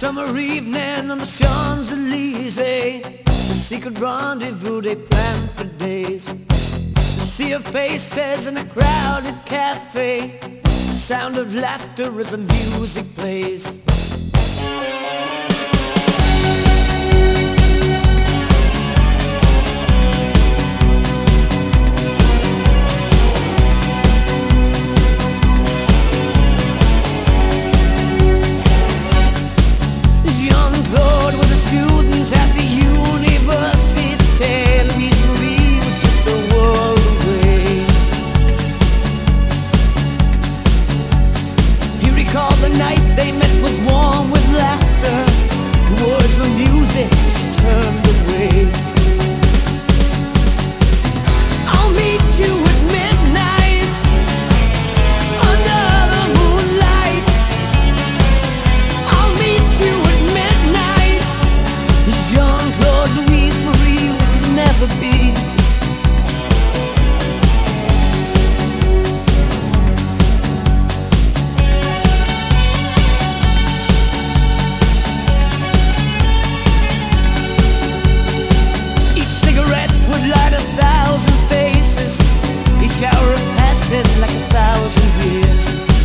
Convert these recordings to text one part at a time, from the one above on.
Summer evening on the Champs-Elysees, the secret rendezvous they planned for days. To see your faces in a crowded cafe, the sound of laughter as the music plays. The night they met was warm with laughter. The words of music she turned away. I'll meet you at midnight under the moonlight. I'll meet you at midnight. Jean-Claude Louise Marie will never be. Like 1,000 years.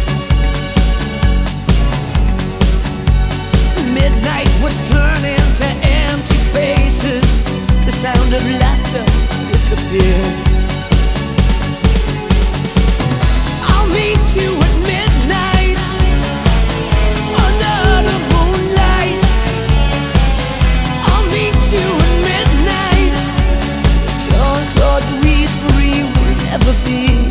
Midnight was turning to empty spaces. The sound of laughter disappeared. I'll meet you at midnight under the moonlight. I'll meet you at midnight. Jean-Claude Louise Marie will never be.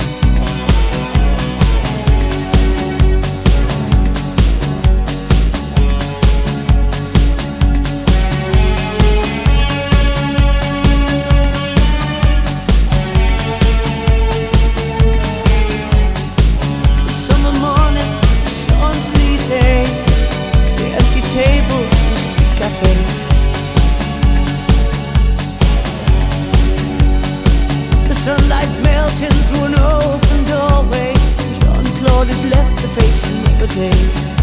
Sunlight melting through an open doorway. Jean-Claude has left the face another day.